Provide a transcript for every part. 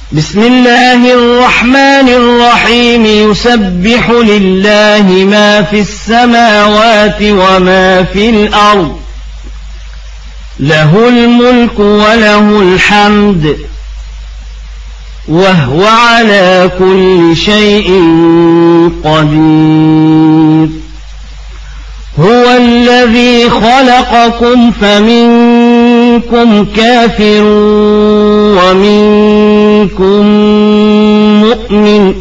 بسم الله الرحمن الرحيم يسبح لله ما في السماوات وما في الأرض له الملك وله الحمد وهو على كل شيء قدير هو الذي خلقكم فمنكم كافر ومنكم مؤمن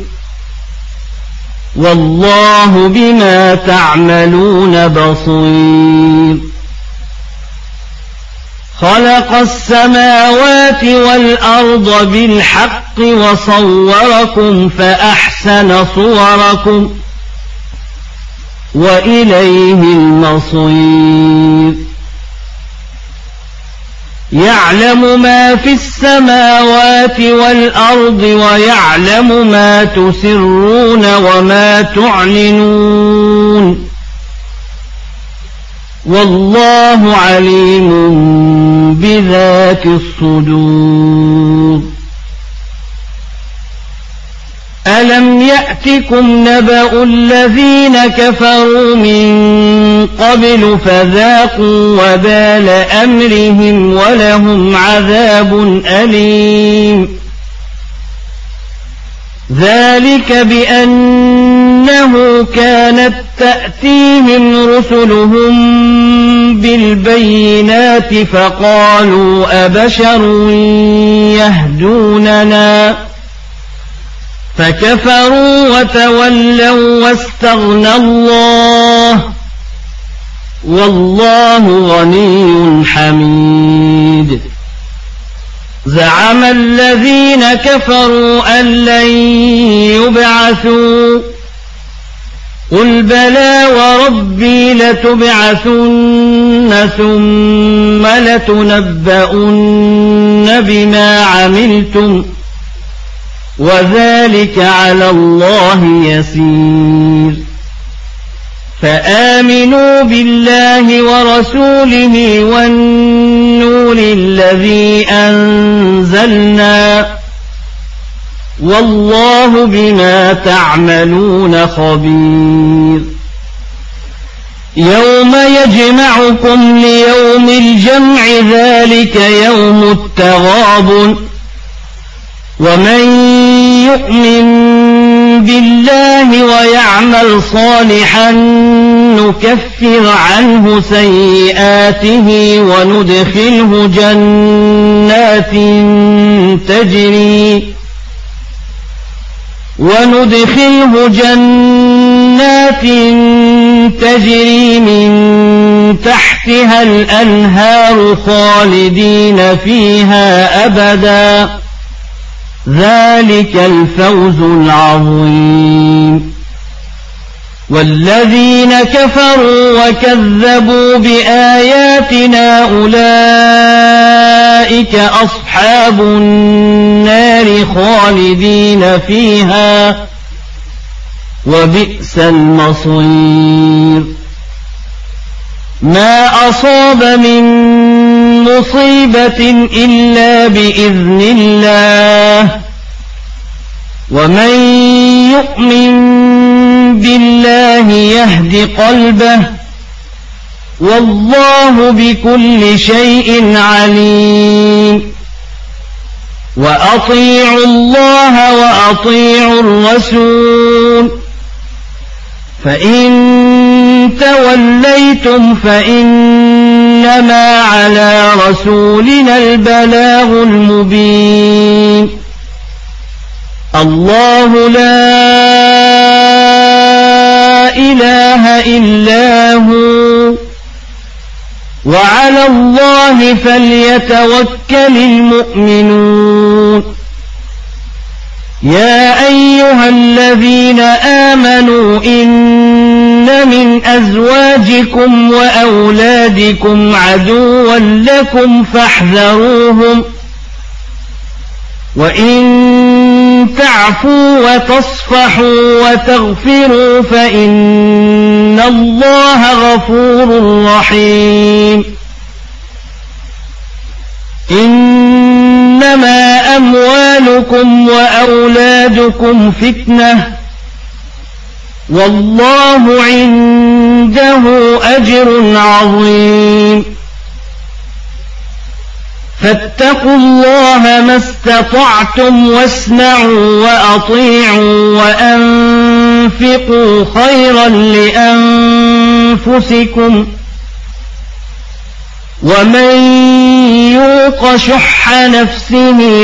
والله بما تعملون بصير خلق السماوات والأرض بالحق وصوركم فأحسن صوركم وإليه المصير يعلم ما في السماوات والأرض ويعلم ما تسرون وما تعلنون والله عليم بذات الصدور ألم يأتكم نبأ الذين كفروا من قبل فذاقوا وبال أمرهم ولهم عذاب أليم ذلك بأنه كانت تأتيهم رسلهم بالبينات فقالوا أبشر يهدوننا فكفروا وتولوا واستغنى الله والله غني حميد زعم الذين كفروا أن لن يبعثوا قل بلى وربي لتبعثن ثم لتنبؤن بما عملتم وذلك على الله يسير فآمنوا بالله ورسوله والنور الذي أنزلنا والله بما تعملون خبير يوم يجمعكم ليوم الجمع ذلك يوم التغابن ومن يؤمن بالله ويعمل صالحا نكفر عنه سيئاته وندخله جنات تجري من تحتها الأنهار خالدين فيها أبدا ذلك الفوز العظيم والذين كفروا وكذبوا بآياتنا أولئك أصحاب النار خالدين فيها وبئس المصير ما أصاب من مصيبة إلا بإذن الله ومن يؤمن بالله يهد قلبه والله بكل شيء عليم وأطيعوا الله وأطيعوا الرسول فإن توليتم فإنما على رسولنا البلاغ المبين الله لا إله إلا هو وعلى الله فليتوكل المؤمنون يا أيها الذين آمنوا إن من أزواجكم وأولادكم عدوا لكم فاحذروهم وإن تعفوا وتصفحوا وتغفروا فإن الله غفور رحيم إنما أموالكم أموالكم وأولادكم فتنة والله عنده أجر عظيم فاتقوا الله ما استطعتم واسمعوا وأطيعوا وأنفقوا خيرا لأنفسكم ومن يوق شح نفسه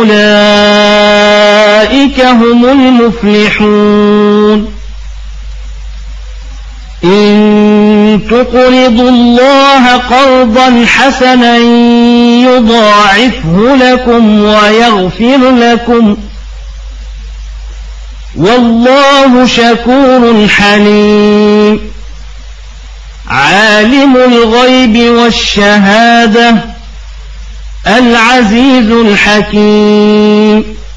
فأولئك هم المفلحون إن تقرضوا الله قرضا حسنا يضاعفه لكم ويغفر لكم والله شكور حليم عالم الغيب والشهادة العزيز الحكيم